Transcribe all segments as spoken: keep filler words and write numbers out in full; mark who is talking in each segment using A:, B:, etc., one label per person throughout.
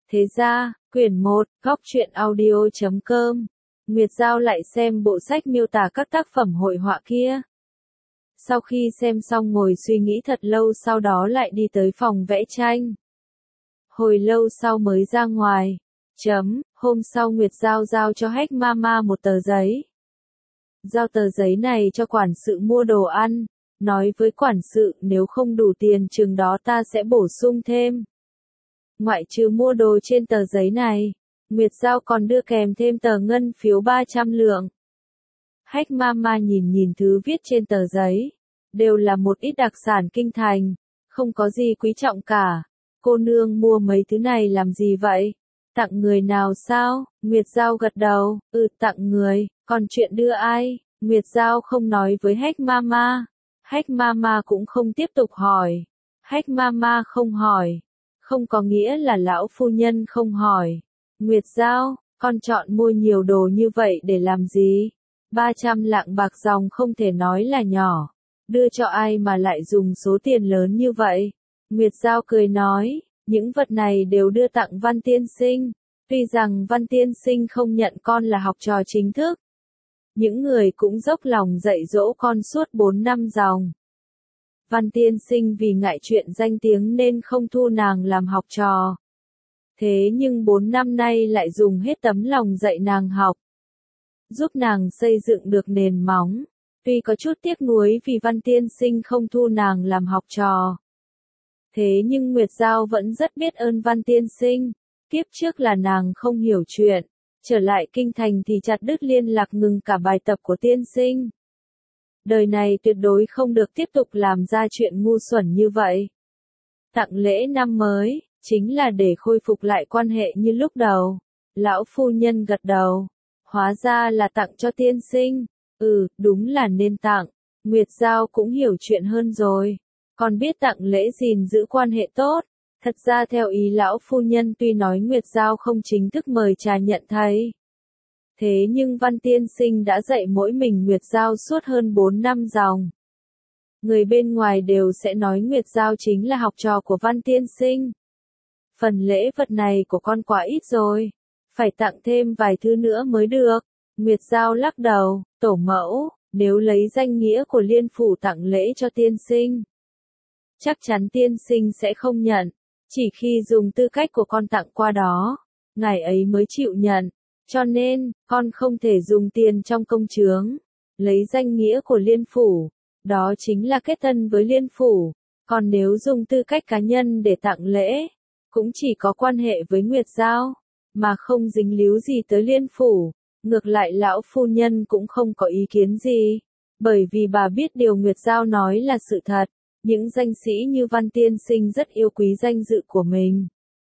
A: Thế ra, quyển một, góc truyện audio chấm com. Nguyệt Giao lại xem bộ sách miêu tả các tác phẩm hội họa kia. Sau khi xem xong ngồi suy nghĩ thật lâu, sau đó lại đi tới phòng vẽ tranh. Hồi lâu sau mới ra ngoài. Chấm, hôm sau Nguyệt Giao giao cho Hách Mama một tờ giấy. Giao tờ giấy này cho quản sự mua đồ ăn, nói với quản sự nếu không đủ tiền chừng đó ta sẽ bổ sung thêm. Ngoại trừ mua đồ trên tờ giấy này, Nguyệt Giao còn đưa kèm thêm tờ ngân phiếu ba trăm lượng. Hách Mama nhìn nhìn thứ viết trên tờ giấy, đều là một ít đặc sản kinh thành, không có gì quý trọng cả. Cô nương mua mấy thứ này làm gì vậy? Tặng người nào sao? Nguyệt Giao gật đầu, ừ tặng người, còn chuyện đưa ai? Nguyệt Giao không nói với Hách Mama. Hách Mama cũng không tiếp tục hỏi. Hách Mama không hỏi, không có nghĩa là lão phu nhân không hỏi. Nguyệt Giao, con chọn mua nhiều đồ như vậy để làm gì? ba trăm lạng bạc dòng không thể nói là nhỏ. Đưa cho ai mà lại dùng số tiền lớn như vậy? Nguyệt Giao cười nói, những vật này đều đưa tặng Văn tiên sinh. Tuy rằng Văn tiên sinh không nhận con là học trò chính thức, những người cũng dốc lòng dạy dỗ con suốt bốn năm dòng. Văn tiên sinh vì ngại chuyện danh tiếng nên không thu nàng làm học trò. Thế nhưng bốn năm nay lại dùng hết tấm lòng dạy nàng học, giúp nàng xây dựng được nền móng. Tuy có chút tiếc nuối vì Văn tiên sinh không thu nàng làm học trò, thế nhưng Nguyệt Giao vẫn rất biết ơn Văn tiên sinh. Kiếp trước là nàng không hiểu chuyện, trở lại kinh thành thì chặt đứt liên lạc, ngừng cả bài tập của tiên sinh. Đời này tuyệt đối không được tiếp tục làm ra chuyện ngu xuẩn như vậy. Tặng lễ năm mới, chính là để khôi phục lại quan hệ như lúc đầu. Lão phu nhân gật đầu. Hóa ra là tặng cho tiên sinh. Ừ, đúng là nên tặng. Nguyệt Giao cũng hiểu chuyện hơn rồi. Còn biết tặng lễ gìn giữ quan hệ tốt. Thật ra theo ý lão phu nhân, tuy nói Nguyệt Giao không chính thức mời trà nhận thầy, thế nhưng Văn tiên sinh đã dạy mỗi mình Nguyệt Giao suốt hơn bốn năm dòng. Người bên ngoài đều sẽ nói Nguyệt Giao chính là học trò của Văn tiên sinh. Phần lễ vật này của con quá ít rồi, phải tặng thêm vài thứ nữa mới được. Nguyệt Giao lắc đầu, tổ mẫu, nếu lấy danh nghĩa của liên phủ tặng lễ cho tiên sinh, chắc chắn tiên sinh sẽ không nhận. Chỉ khi dùng tư cách của con tặng qua đó, ngài ấy mới chịu nhận. Cho nên, con không thể dùng tiền trong công chướng, lấy danh nghĩa của liên phủ, đó chính là kết thân với liên phủ. Còn nếu dùng tư cách cá nhân để tặng lễ, cũng chỉ có quan hệ với Nguyệt Giao, mà không dính líu gì tới liên phủ. Ngược lại lão phu nhân cũng không có ý kiến gì, bởi vì bà biết điều Nguyệt Giao nói là sự thật. Những danh sĩ như Văn tiên sinh rất yêu quý danh dự của mình,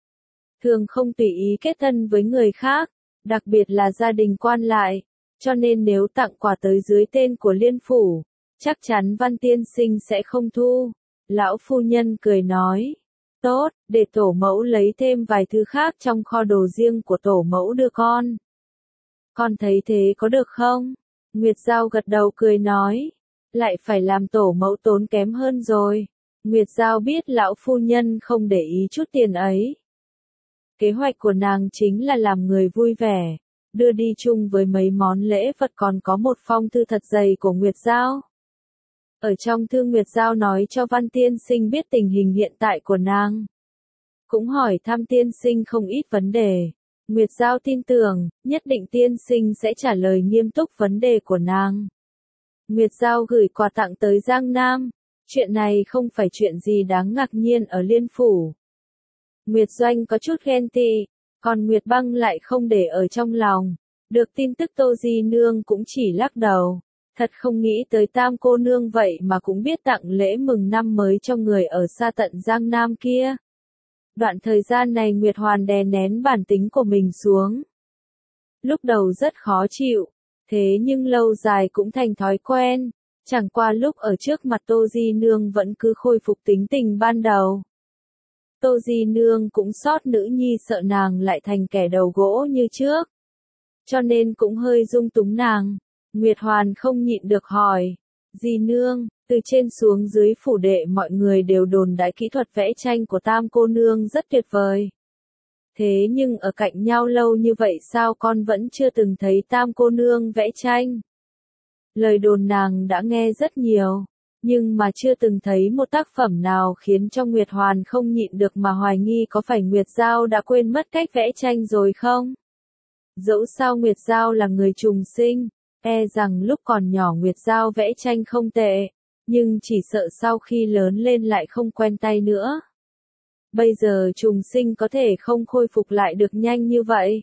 A: thường không tùy ý kết thân với người khác, đặc biệt là gia đình quan lại, cho nên nếu tặng quà tới dưới tên của liên phủ, chắc chắn Văn tiên sinh sẽ không thu. Lão phu nhân cười nói, tốt, để tổ mẫu lấy thêm vài thứ khác trong kho đồ riêng của tổ mẫu đưa con. Con thấy thế có được không? Nguyệt Giao gật đầu cười nói, lại phải làm tổ mẫu tốn kém hơn rồi. Nguyệt Giao biết lão phu nhân không để ý chút tiền ấy. Kế hoạch của nàng chính là làm người vui vẻ, đưa đi chung với mấy món lễ vật còn có một phong thư thật dày của Nguyệt Giao. Ở trong thư Nguyệt Giao nói cho Văn tiên sinh biết tình hình hiện tại của nàng, cũng hỏi thăm tiên sinh không ít vấn đề. Nguyệt Giao tin tưởng, nhất định tiên sinh sẽ trả lời nghiêm túc vấn đề của nàng. Nguyệt Giao gửi quà tặng tới Giang Nam. Chuyện này không phải chuyện gì đáng ngạc nhiên ở liên phủ. Nguyệt Doanh có chút ghen tị, còn Nguyệt Băng lại không để ở trong lòng. Được tin tức Tô Di Nương cũng chỉ lắc đầu. Thật không nghĩ tới Tam cô nương vậy mà cũng biết tặng lễ mừng năm mới cho người ở xa tận Giang Nam kia. Đoạn thời gian này Nguyệt Hoàn đè nén bản tính của mình xuống. Lúc đầu rất khó chịu, thế nhưng lâu dài cũng thành thói quen. Chẳng qua lúc ở trước mặt Tô Di Nương vẫn cứ khôi phục tính tình ban đầu. Tô Di Nương cũng xót nữ nhi, sợ nàng lại thành kẻ đầu gỗ như trước, cho nên cũng hơi dung túng nàng. Nguyệt Hoàn không nhịn được hỏi, Di Nương, từ trên xuống dưới phủ đệ mọi người đều đồn đại kỹ thuật vẽ tranh của Tam cô nương rất tuyệt vời. Thế nhưng ở cạnh nhau lâu như vậy sao con vẫn chưa từng thấy Tam cô nương vẽ tranh? Lời đồn nàng đã nghe rất nhiều, nhưng mà chưa từng thấy một tác phẩm nào khiến cho Nguyệt Hoàn không nhịn được mà hoài nghi có phải Nguyệt Giao đã quên mất cách vẽ tranh rồi không? Dẫu sao Nguyệt Giao là người trùng sinh, e rằng lúc còn nhỏ Nguyệt Giao vẽ tranh không tệ, nhưng chỉ sợ sau khi lớn lên lại không quen tay nữa. Bây giờ trùng sinh có thể không khôi phục lại được nhanh như vậy.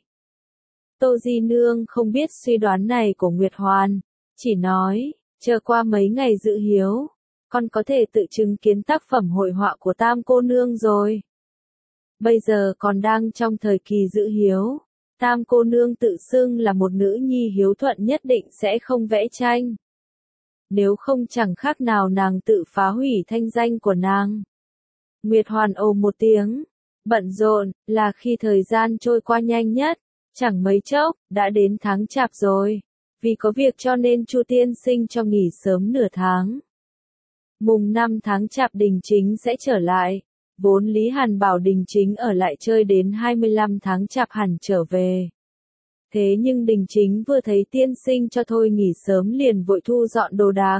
A: Tô Di Nương không biết suy đoán này của Nguyệt Hoàn, chỉ nói, chờ qua mấy ngày dự hiếu, con có thể tự chứng kiến tác phẩm hội họa của Tam cô nương rồi. Bây giờ còn đang trong thời kỳ dự hiếu, Tam cô nương tự xưng là một nữ nhi hiếu thuận nhất định sẽ không vẽ tranh. Nếu không chẳng khác nào nàng tự phá hủy thanh danh của nàng. Nguyệt Hoàn ồ một tiếng, bận rộn, là khi thời gian trôi qua nhanh nhất, chẳng mấy chốc, đã đến tháng Chạp rồi. Vì có việc cho nên Chu tiên sinh cho nghỉ sớm nửa tháng. Mùng năm tháng Chạp Đình Chính sẽ trở lại, vốn Lý Hàn bảo Đình Chính ở lại chơi đến hai mươi lăm tháng Chạp hẳn trở về. Thế nhưng Đình Chính vừa thấy tiên sinh cho thôi nghỉ sớm liền vội thu dọn đồ đạc.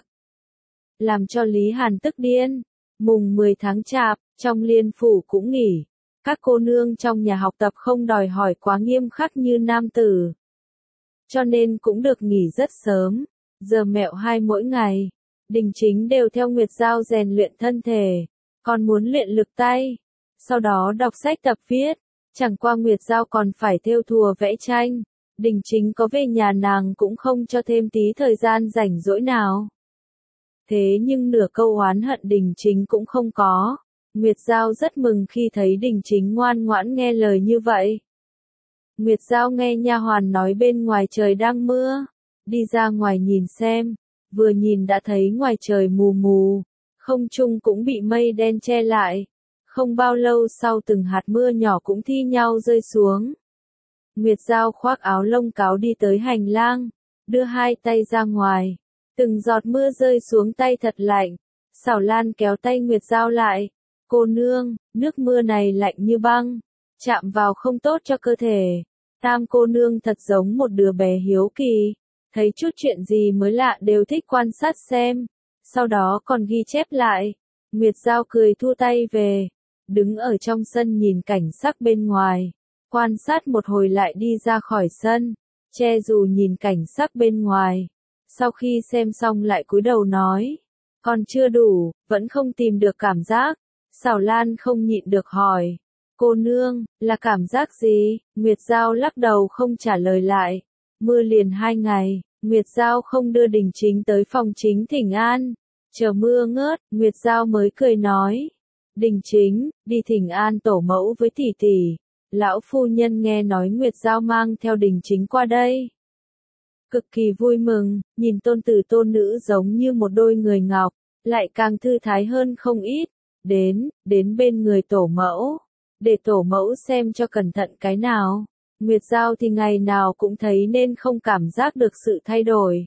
A: Làm cho Lý Hàn tức điên. Mùng mười tháng Chạp, trong liên phủ cũng nghỉ. Các cô nương trong nhà học tập không đòi hỏi quá nghiêm khắc như nam tử. Cho nên cũng được nghỉ rất sớm. Giờ mẹo hai mỗi ngày. Đình Chính đều theo Nguyệt Giao rèn luyện thân thể. Còn muốn luyện lực tay. Sau đó đọc sách tập viết. Chẳng qua Nguyệt Giao còn phải thêu thùa vẽ tranh. Đình Chính có về nhà nàng cũng không cho thêm tí thời gian rảnh rỗi nào. Thế nhưng nửa câu oán hận Đình Chính cũng không có. Nguyệt Giao rất mừng khi thấy Đình Chính ngoan ngoãn nghe lời như vậy. Nguyệt Giao nghe nha hoàn nói bên ngoài trời đang mưa, đi ra ngoài nhìn xem, vừa nhìn đã thấy ngoài trời mù mù, không trung cũng bị mây đen che lại. Không bao lâu sau từng hạt mưa nhỏ cũng thi nhau rơi xuống. Nguyệt Giao khoác áo lông cáo đi tới hành lang, đưa hai tay ra ngoài. Từng giọt mưa rơi xuống tay thật lạnh. Xảo Lan kéo tay Nguyệt Giao lại. Cô nương, nước mưa này lạnh như băng, chạm vào không tốt cho cơ thể. Tam cô nương thật giống một đứa bé hiếu kỳ, thấy chút chuyện gì mới lạ đều thích quan sát xem, sau đó còn ghi chép lại. Nguyệt Giao cười thu tay về, đứng ở trong sân nhìn cảnh sắc bên ngoài, quan sát một hồi lại đi ra khỏi sân, che dù nhìn cảnh sắc bên ngoài. Sau khi xem xong lại cúi đầu nói, còn chưa đủ, vẫn không tìm được cảm giác. Xảo Lan không nhịn được hỏi, cô nương, là cảm giác gì? Nguyệt Giao lắc đầu không trả lời lại. Mưa liền hai ngày, Nguyệt Giao không đưa Đình Chính tới phòng chính thỉnh an. Chờ mưa ngớt, Nguyệt Giao mới cười nói, Đình Chính, đi thỉnh an tổ mẫu với tỷ tỷ. Lão phu nhân nghe nói Nguyệt Giao mang theo Đình Chính qua đây. Cực kỳ vui mừng, nhìn tôn tử tôn nữ giống như một đôi người ngọc, lại càng thư thái hơn không ít. Đến, đến bên người tổ mẫu, để tổ mẫu xem cho cẩn thận cái nào. Nguyệt Giao thì ngày nào cũng thấy nên không cảm giác được sự thay đổi.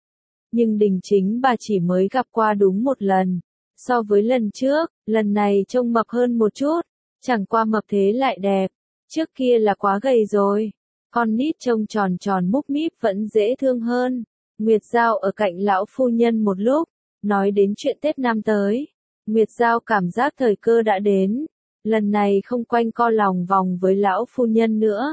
A: Nhưng Đình Chính bà chỉ mới gặp qua đúng một lần. So với lần trước, lần này trông mập hơn một chút, chẳng qua mập thế lại đẹp. Trước kia là quá gầy rồi. Con nít trông tròn tròn múc míp vẫn dễ thương hơn. Nguyệt Giao ở cạnh lão phu nhân một lúc, nói đến chuyện Tết năm tới. Nguyệt Giao cảm giác thời cơ đã đến, lần này không quanh co lòng vòng với lão phu nhân nữa.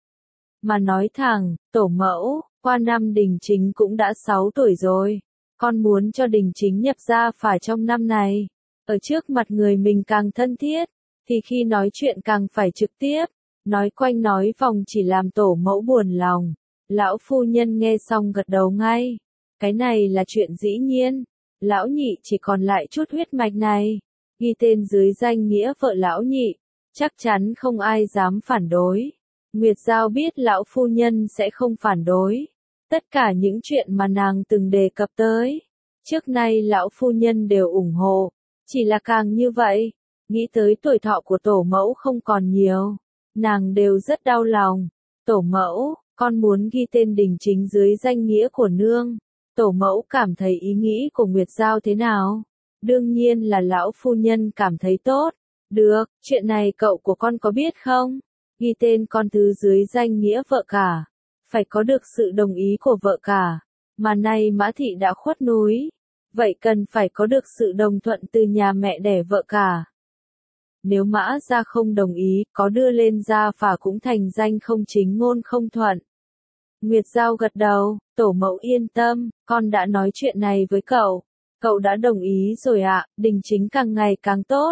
A: Mà nói thẳng, tổ mẫu, qua năm Đình Chính cũng đã sáu tuổi rồi, con muốn cho Đình Chính nhập gia phải trong năm này. Ở trước mặt người mình càng thân thiết, thì khi nói chuyện càng phải trực tiếp, nói quanh nói vòng chỉ làm tổ mẫu buồn lòng. Lão phu nhân nghe xong gật đầu ngay, cái này là chuyện dĩ nhiên. Lão nhị chỉ còn lại chút huyết mạch này, ghi tên dưới danh nghĩa vợ lão nhị, chắc chắn không ai dám phản đối. Nguyệt Giao biết lão phu nhân sẽ không phản đối. Tất cả những chuyện mà nàng từng đề cập tới, trước nay lão phu nhân đều ủng hộ, chỉ là càng như vậy, nghĩ tới tuổi thọ của tổ mẫu không còn nhiều, nàng đều rất đau lòng. Tổ mẫu, con muốn ghi tên Đình Chính dưới danh nghĩa của nương. Tổ mẫu cảm thấy ý nghĩ của Nguyệt Giao thế nào? Đương nhiên là lão phu nhân cảm thấy tốt. Được, chuyện này cậu của con có biết không? ghi tên con thứ dưới danh nghĩa vợ cả, phải có được sự đồng ý của vợ cả, mà nay Mã Thị đã khuất núi, vậy cần phải có được sự đồng thuận từ nhà mẹ đẻ vợ cả. Nếu Mã gia không đồng ý, có đưa lên gia phả cũng thành danh không chính ngôn không thuận. Nguyệt Giao gật đầu, tổ mẫu yên tâm, con đã nói chuyện này với cậu. Cậu đã đồng ý rồi ạ, à, Đình Chính càng ngày càng tốt.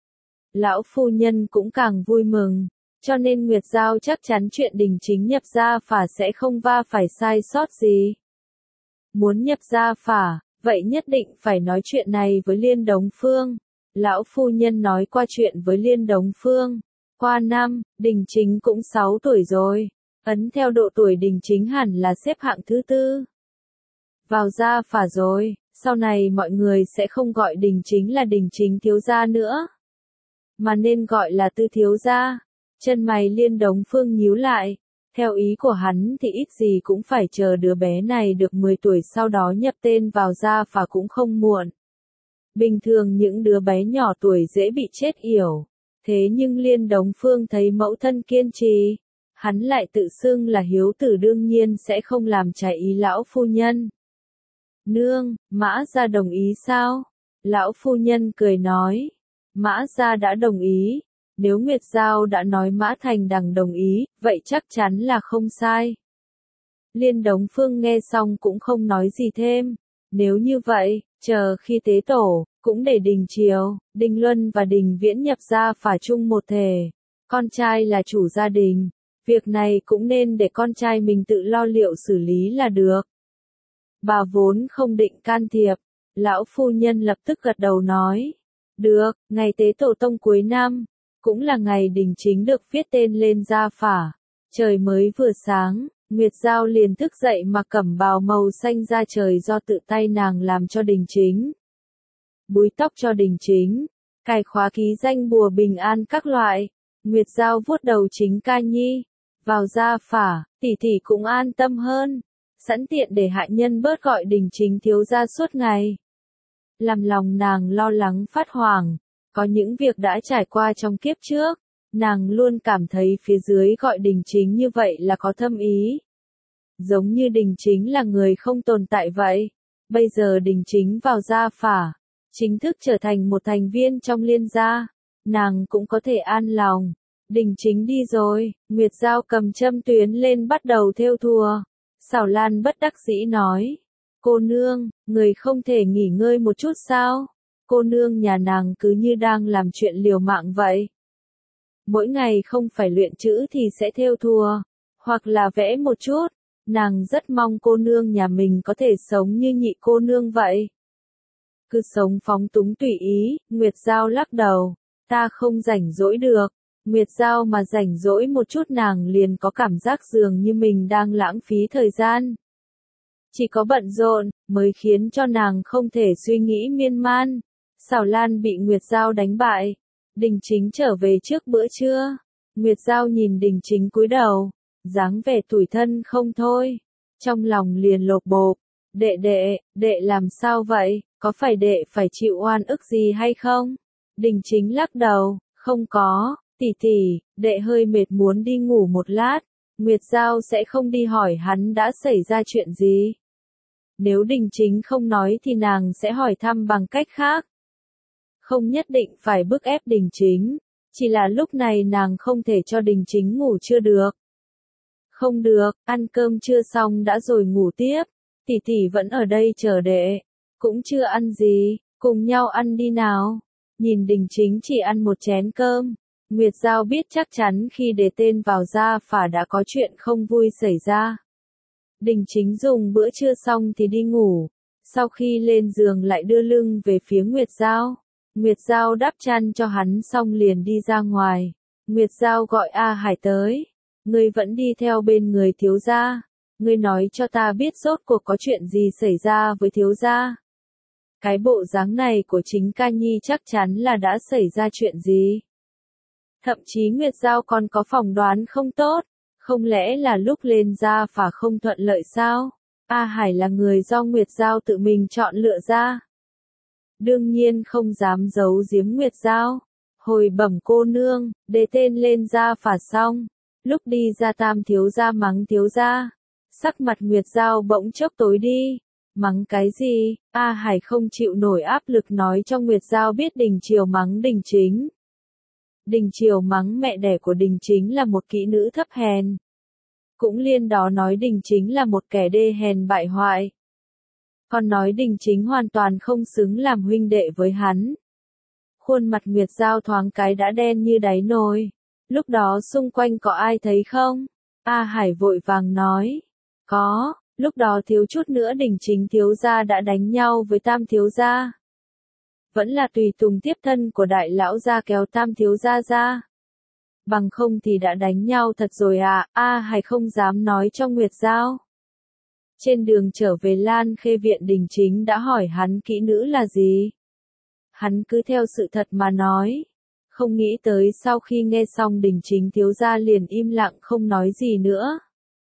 A: Lão phu nhân cũng càng vui mừng, cho nên Nguyệt Giao chắc chắn chuyện Đình Chính nhập gia phả sẽ không va phải sai sót gì. Muốn nhập gia phả, vậy nhất định phải nói chuyện này với Liên Đống Phương. Lão phu nhân nói qua chuyện với Liên Đống Phương. Qua năm, Đình Chính cũng sáu tuổi rồi. Ấn theo độ tuổi Đình Chính hẳn là xếp hạng thứ tư. Vào gia phả rồi, sau này mọi người sẽ không gọi Đình Chính là Đình Chính thiếu gia nữa, mà nên gọi là Tư thiếu gia. Chân mày Liên Đống Phương nhíu lại. Theo ý của hắn thì ít gì cũng phải chờ đứa bé này được mười tuổi sau đó nhập tên vào gia phả cũng không muộn. Bình thường những đứa bé nhỏ tuổi dễ bị chết yểu, thế nhưng Liên Đống Phương thấy mẫu thân kiên trì, hắn lại tự xưng là hiếu tử đương nhiên sẽ không làm trái ý lão phu nhân. Nương, Mã gia đồng ý sao? Lão phu nhân cười nói. Mã gia đã đồng ý. Nếu Nguyệt Giao đã nói Mã Thành Đằng đồng ý, vậy chắc chắn là không sai. Liên Đống Phương nghe xong cũng không nói gì thêm. Nếu như vậy, chờ khi tế tổ, cũng để Đình Triều, Đình Luân và Đình Viễn nhập gia phả chung một thể. Con trai là chủ gia đình. Việc này cũng nên để con trai mình tự lo liệu xử lý là được. Bà vốn không định can thiệp. Lão phu nhân lập tức gật đầu nói. Được, ngày tế tổ tông cuối năm, cũng là ngày Đình Chính được viết tên lên gia phả. Trời mới vừa sáng, Nguyệt Giao liền thức dậy mặc cẩm bào màu xanh da trời do tự tay nàng làm cho Đình Chính. Búi tóc cho Đình Chính, cài khóa ký danh bùa bình an các loại. Nguyệt Giao vuốt đầu Chính ca nhi. Vào gia phả, tỷ tỷ cũng an tâm hơn. Sẵn tiện để hạ nhân bớt gọi Đình Chính thiếu gia suốt ngày. Làm lòng nàng lo lắng phát hoảng. Có những việc đã trải qua trong kiếp trước, nàng luôn cảm thấy phía dưới gọi Đình Chính như vậy là có thâm ý. Giống như Đình Chính là người không tồn tại vậy. Bây giờ Đình Chính vào gia phả, chính thức trở thành một thành viên trong Liên gia, nàng cũng có thể an lòng. Đình Chính đi rồi, Nguyệt Giao cầm châm tuyến lên bắt đầu thêu thùa. Xảo Lan bất đắc dĩ nói. Cô nương, người không thể nghỉ ngơi một chút sao? Cô nương nhà nàng cứ như đang làm chuyện liều mạng vậy. Mỗi ngày không phải luyện chữ thì sẽ thêu thùa, hoặc là vẽ một chút. Nàng rất mong cô nương nhà mình có thể sống như nhị cô nương vậy. Cứ sống phóng túng tùy ý, Nguyệt Giao lắc đầu. Ta không rảnh rỗi được. Nguyệt Giao mà rảnh rỗi một chút nàng liền có cảm giác dường như mình đang lãng phí thời gian. Chỉ có bận rộn, mới khiến cho nàng không thể suy nghĩ miên man. Xảo Lan bị Nguyệt Giao đánh bại. Đình Chính trở về trước bữa trưa. Nguyệt Giao nhìn Đình Chính cúi đầu, dáng vẻ tủi thân không thôi. Trong lòng liền lột bột. Đệ đệ, đệ làm sao vậy, có phải đệ phải chịu oan ức gì hay không? Đình Chính lắc đầu, không có, tỷ tỷ, đệ hơi mệt muốn đi ngủ một lát. Nguyệt Giao sẽ không đi hỏi hắn đã xảy ra chuyện gì. Nếu Đình Chính không nói thì nàng sẽ hỏi thăm bằng cách khác. Không nhất định phải bức ép Đình Chính, chỉ là lúc này nàng không thể cho Đình Chính ngủ chưa được. Không được, ăn cơm chưa xong đã rồi ngủ tiếp, tỷ tỷ vẫn ở đây chờ đệ, cũng chưa ăn gì, cùng nhau ăn đi nào. Nhìn Đình Chính chỉ ăn một chén cơm, Nguyệt Giao biết chắc chắn khi đề tên vào gia phả đã có chuyện không vui xảy ra. Đình Chính dùng bữa trưa xong thì đi ngủ, sau khi lên giường lại đưa lưng về phía Nguyệt Giao. Nguyệt Giao đắp chăn cho hắn xong liền đi ra ngoài. Nguyệt Giao gọi A Hải tới. Ngươi vẫn đi theo bên người thiếu gia. Ngươi nói cho ta biết rốt cuộc có chuyện gì xảy ra với thiếu gia. Cái bộ dáng này của Chính ca nhi chắc chắn là đã xảy ra chuyện gì. Thậm chí Nguyệt Giao còn có phỏng đoán không tốt. Không lẽ là lúc lên gia phả không thuận lợi sao? A Hải là người do Nguyệt Giao tự mình chọn lựa ra. Đương nhiên không dám giấu giếm Nguyệt Giao. Hồi bẩm cô nương, đề tên lên ra phả xong. Lúc đi ra Tam thiếu gia mắng thiếu gia. Sắc mặt Nguyệt Giao bỗng chốc tối đi. Mắng cái gì? A Hải không chịu nổi áp lực nói cho Nguyệt Giao biết Đình Chiều mắng Đình Chính. Đình Chiều mắng mẹ đẻ của Đình Chính là một kỹ nữ thấp hèn. Cũng liên đó nói Đình Chính là một kẻ đê hèn bại hoại. Còn nói Đình Chính hoàn toàn không xứng làm huynh đệ với hắn. Khuôn mặt Nguyệt Giao thoáng cái đã đen như đáy nồi. Lúc đó xung quanh có ai thấy không? A Hải vội vàng nói. Có, lúc đó thiếu chút nữa Đình Chính thiếu gia đã đánh nhau với Tam thiếu gia. Vẫn là tùy tùng tiếp thân của đại lão gia kéo Tam thiếu gia ra. Bằng không thì đã đánh nhau thật rồi à, A Hải không dám nói cho Nguyệt Giao. Trên đường trở về Lan Khê viện Đình Chính đã hỏi hắn kỹ nữ là gì. Hắn cứ theo sự thật mà nói. Không nghĩ tới sau khi nghe xong Đình Chính thiếu gia liền im lặng không nói gì nữa.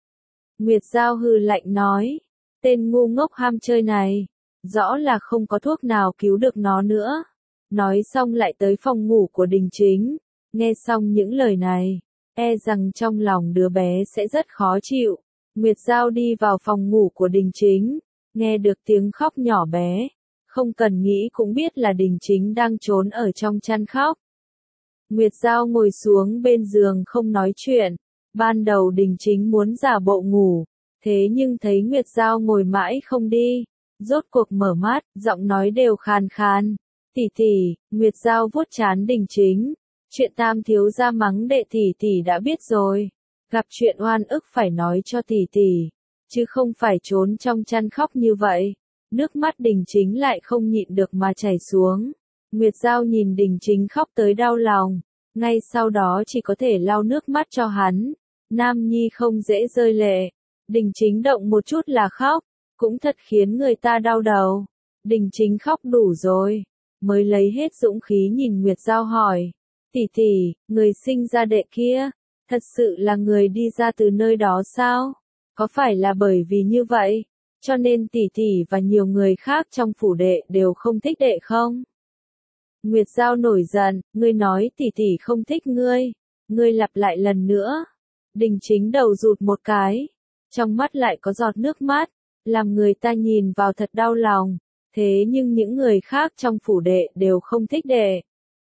A: Nguyệt Giao hừ lạnh nói. Tên ngu ngốc ham chơi này. Rõ là không có thuốc nào cứu được nó nữa. Nói xong lại tới phòng ngủ của Đình Chính. Nghe xong những lời này. E rằng trong lòng đứa bé sẽ rất khó chịu. Nguyệt Giao đi vào phòng ngủ của Đình Chính. Nghe được tiếng khóc nhỏ bé. Không cần nghĩ cũng biết là Đình Chính đang trốn ở trong chăn khóc. Nguyệt Giao ngồi xuống bên giường không nói chuyện. Ban đầu Đình Chính muốn giả bộ ngủ. Thế nhưng thấy Nguyệt Giao ngồi mãi không đi. Rốt cuộc mở mắt, giọng nói đều khàn khàn. Tỷ tỷ, Nguyệt Giao vuốt trán Đình Chính. Chuyện Tam thiếu gia mắng đệ tỷ tỷ đã biết rồi. Gặp chuyện oan ức phải nói cho tỷ tỷ. Chứ không phải trốn trong chăn khóc như vậy. Nước mắt Đình Chính lại không nhịn được mà chảy xuống. Nguyệt Giao nhìn Đình Chính khóc tới đau lòng. Ngay sau đó chỉ có thể lau nước mắt cho hắn. Nam nhi không dễ rơi lệ. Đình Chính động một chút là khóc. Cũng thật khiến người ta đau đầu. Đình Chính khóc đủ rồi. Mới lấy hết dũng khí nhìn Nguyệt Giao hỏi. Tỷ tỷ, người sinh ra đệ kia. Thật sự là người đi ra từ nơi đó sao? Có phải là bởi vì như vậy? Cho nên tỷ tỷ và nhiều người khác trong phủ đệ đều không thích đệ không? Nguyệt Giao nổi giận, ngươi nói tỷ tỷ không thích ngươi. Ngươi lặp lại lần nữa. Đình Chính đầu rụt một cái. Trong mắt lại có giọt nước mắt. Làm người ta nhìn vào thật đau lòng. Thế nhưng những người khác trong phủ đệ đều không thích đệ.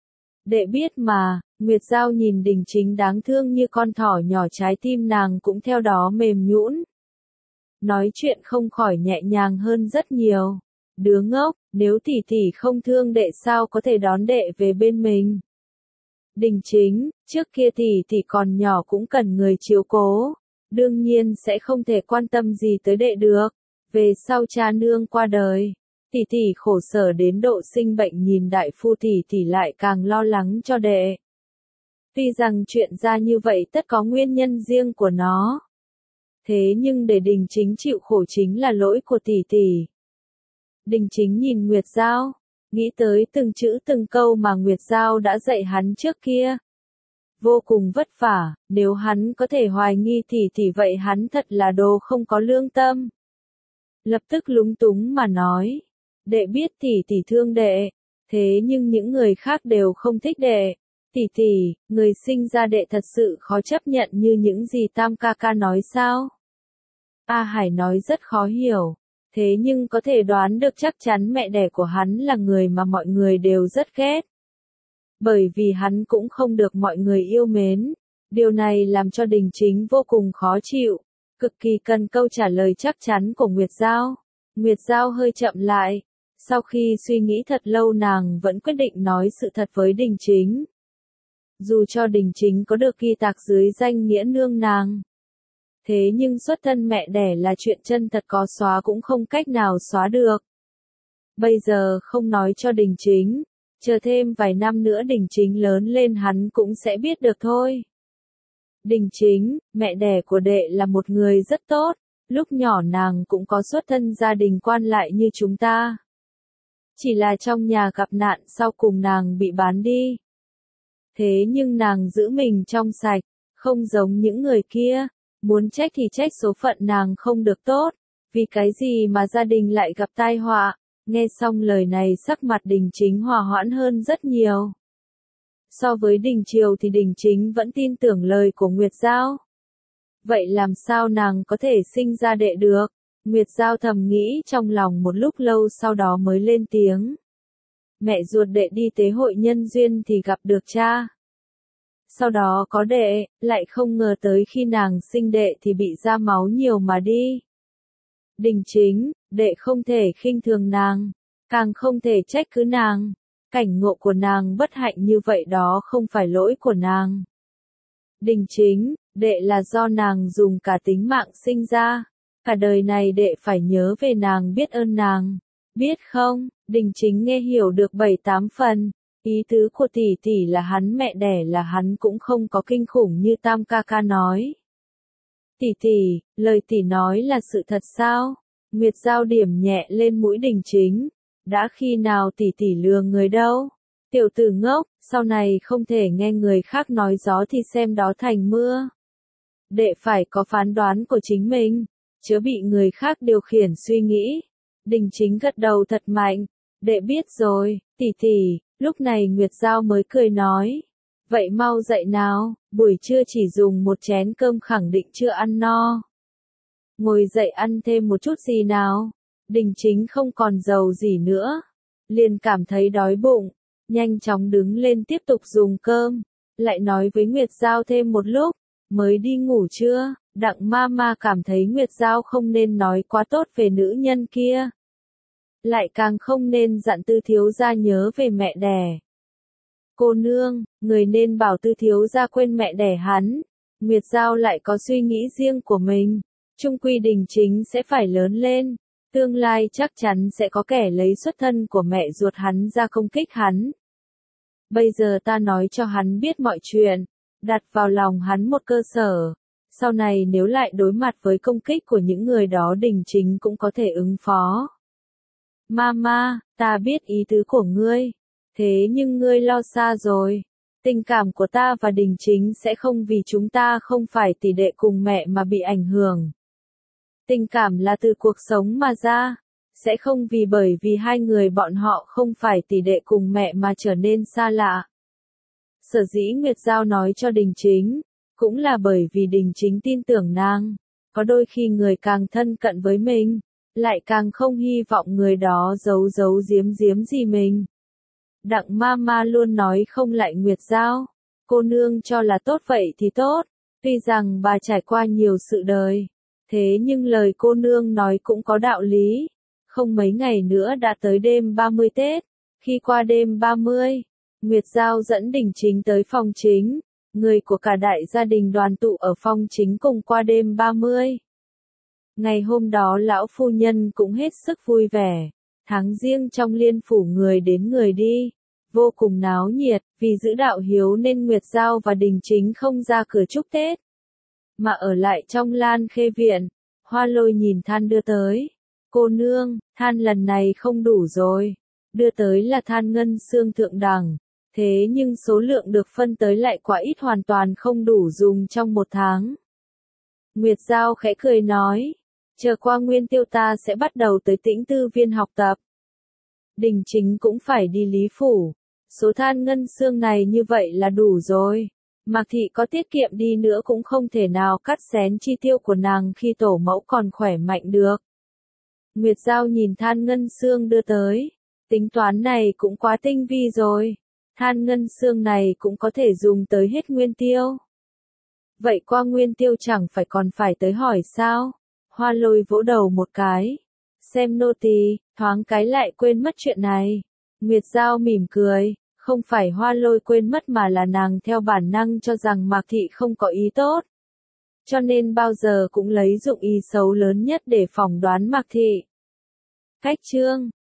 A: Đệ biết mà, Nguyệt Giao nhìn Đình Chính đáng thương như con thỏ nhỏ, trái tim nàng cũng theo đó mềm nhũn. Nói chuyện không khỏi nhẹ nhàng hơn rất nhiều. Đứa ngốc, nếu tỷ tỷ không thương đệ sao có thể đón đệ về bên mình. Đình Chính, trước kia tỷ tỷ còn nhỏ cũng cần người chiếu cố. Đương nhiên sẽ không thể quan tâm gì tới đệ được. Về sau cha nương qua đời. Tỷ tỷ khổ sở đến độ sinh bệnh, nhìn đại phu tỷ tỷ lại càng lo lắng cho đệ. Tuy rằng chuyện ra như vậy tất có nguyên nhân riêng của nó. Thế nhưng để Đình Chính chịu khổ chính là lỗi của tỷ tỷ. Đình Chính nhìn Nguyệt Giao, nghĩ tới từng chữ từng câu mà Nguyệt Giao đã dạy hắn trước kia. Vô cùng vất vả, nếu hắn có thể hoài nghi tỷ tỷ vậy hắn thật là đồ không có lương tâm. Lập tức lúng túng mà nói. Đệ biết tỷ tỷ thương đệ, thế nhưng những người khác đều không thích đệ. Tỷ tỷ, người sinh ra đệ thật sự khó chấp nhận như những gì Tam ca ca nói sao? A Hải nói rất khó hiểu, thế nhưng có thể đoán được chắc chắn mẹ đẻ của hắn là người mà mọi người đều rất ghét. Bởi vì hắn cũng không được mọi người yêu mến. Điều này làm cho Đình Chính vô cùng khó chịu, cực kỳ cần câu trả lời chắc chắn của Nguyệt Giao. Nguyệt Giao hơi chậm lại. Sau khi suy nghĩ thật lâu nàng vẫn quyết định nói sự thật với Đình Chính. Dù cho Đình Chính có được ghi tạc dưới danh nghĩa nương nàng. Thế nhưng xuất thân mẹ đẻ là chuyện chân thật, có xóa cũng không cách nào xóa được. Bây giờ không nói cho Đình Chính. Chờ thêm vài năm nữa Đình Chính lớn lên hắn cũng sẽ biết được thôi. Đình Chính, mẹ đẻ của đệ là một người rất tốt. Lúc nhỏ nàng cũng có xuất thân gia đình quan lại như chúng ta. Chỉ là trong nhà gặp nạn sau cùng nàng bị bán đi. Thế nhưng nàng giữ mình trong sạch, không giống những người kia. Muốn trách thì trách số phận nàng không được tốt. Vì cái gì mà gia đình lại gặp tai họa. Nghe xong lời này sắc mặt Đình Chính hòa hoãn hơn rất nhiều. So với Đình Chiều thì Đình Chính vẫn tin tưởng lời của Nguyệt Giao. Vậy làm sao nàng có thể sinh ra đệ được? Nguyệt Giao thầm nghĩ trong lòng một lúc lâu sau đó mới lên tiếng. Mẹ ruột đệ đi tế hội nhân duyên thì gặp được cha. Sau đó có đệ, lại không ngờ tới khi nàng sinh đệ thì bị ra máu nhiều mà đi. Đình Chính, đệ không thể khinh thường nàng, càng không thể trách cứ nàng. Cảnh ngộ của nàng bất hạnh như vậy đó không phải lỗi của nàng. Đình Chính, đệ là do nàng dùng cả tính mạng sinh ra. Cả đời này đệ phải nhớ về nàng, biết ơn nàng. Biết không, Đình Chính nghe hiểu được bảy tám phần. Ý tứ của tỷ tỷ là hắn mẹ đẻ là hắn cũng không có kinh khủng như Tam ca ca nói. Tỷ tỷ, lời tỷ nói là sự thật sao? Nguyệt Giao điểm nhẹ lên mũi Đình Chính. Đã khi nào tỷ tỷ lừa người đâu? Tiểu tử ngốc, sau này không thể nghe người khác nói gió thì xem đó thành mưa. Đệ phải có phán đoán của chính mình, chớ bị người khác điều khiển suy nghĩ. Đình Chính gật đầu thật mạnh. Đệ biết rồi, tỷ tỷ. Lúc này Nguyệt Giao mới cười nói. Vậy mau dậy nào, buổi trưa chỉ dùng một chén cơm khẳng định chưa ăn no. Ngồi dậy ăn thêm một chút gì nào. Đình Chính không còn giàu gì nữa. Liền cảm thấy đói bụng. Nhanh chóng đứng lên tiếp tục dùng cơm. Lại nói với Nguyệt Giao thêm một lúc. Mới đi ngủ chưa? Đặng ma ma cảm thấy Nguyệt Giao không nên nói quá tốt về nữ nhân kia. Lại càng không nên dặn Tư thiếu gia nhớ về mẹ đẻ. Cô nương, người nên bảo Tư thiếu gia quên mẹ đẻ hắn. Nguyệt Giao lại có suy nghĩ riêng của mình. Trung quy Đình Chính sẽ phải lớn lên. Tương lai chắc chắn sẽ có kẻ lấy xuất thân của mẹ ruột hắn ra công kích hắn. Bây giờ ta nói cho hắn biết mọi chuyện. Đặt vào lòng hắn một cơ sở. Sau này nếu lại đối mặt với công kích của những người đó Đình Chính cũng có thể ứng phó. Mama, ta biết ý tứ của ngươi. Thế nhưng ngươi lo xa rồi. Tình cảm của ta và Đình Chính sẽ không vì chúng ta không phải tỷ đệ cùng mẹ mà bị ảnh hưởng. Tình cảm là từ cuộc sống mà ra. Sẽ không vì bởi vì hai người bọn họ không phải tỷ đệ cùng mẹ mà trở nên xa lạ. Sở dĩ Nguyệt Giao nói cho Đình Chính, cũng là bởi vì Đình Chính tin tưởng nàng. Có đôi khi người càng thân cận với mình, lại càng không hy vọng người đó giấu giấu giếm giếm gì mình. Đặng ma ma luôn nói không lại Nguyệt Giao. Cô nương cho là tốt vậy thì tốt. Tuy rằng bà trải qua nhiều sự đời. Thế nhưng lời cô nương nói cũng có đạo lý. Không mấy ngày nữa đã tới đêm ba mươi Tết. Khi qua đêm ba mươi, Nguyệt Giao dẫn Đình Chính tới phòng chính. Người của cả đại gia đình đoàn tụ ở phòng chính cùng qua đêm ba mươi. Ngày hôm đó lão phu nhân cũng hết sức vui vẻ. Tháng riêng trong liên phủ người đến người đi. Vô cùng náo nhiệt, vì giữ đạo hiếu nên Nguyệt Giao và Đình Chính không ra cửa chúc Tết. Mà ở lại trong Lan Khê viện. Hoa Lôi nhìn than đưa tới. Cô nương, than lần này không đủ rồi. Đưa tới là than ngân xương thượng đẳng. Thế nhưng số lượng được phân tới lại quá ít, hoàn toàn không đủ dùng trong một tháng. Nguyệt Giao khẽ cười nói. Chờ qua Nguyên Tiêu ta sẽ bắt đầu tới Tĩnh Tư Viên học tập. Đình Chính cũng phải đi Lý Phủ. Số than ngân xương này như vậy là đủ rồi. Mạc Thị có tiết kiệm đi nữa cũng không thể nào cắt xén chi tiêu của nàng khi tổ mẫu còn khỏe mạnh được. Nguyệt Giao nhìn than ngân xương đưa tới. Tính toán này cũng quá tinh vi rồi. Than ngân xương này cũng có thể dùng tới hết Nguyên Tiêu. Vậy qua Nguyên Tiêu chẳng phải còn phải tới hỏi sao? Hoa Lôi vỗ đầu một cái. Xem nô tỳ, thoáng cái lại quên mất chuyện này. Nguyệt Giao mỉm cười. Không phải Hoa Lôi quên mất mà là nàng theo bản năng cho rằng Mạc Thị không có ý tốt. Cho nên bao giờ cũng lấy dụng ý xấu lớn nhất để phỏng đoán Mạc Thị. Cách chương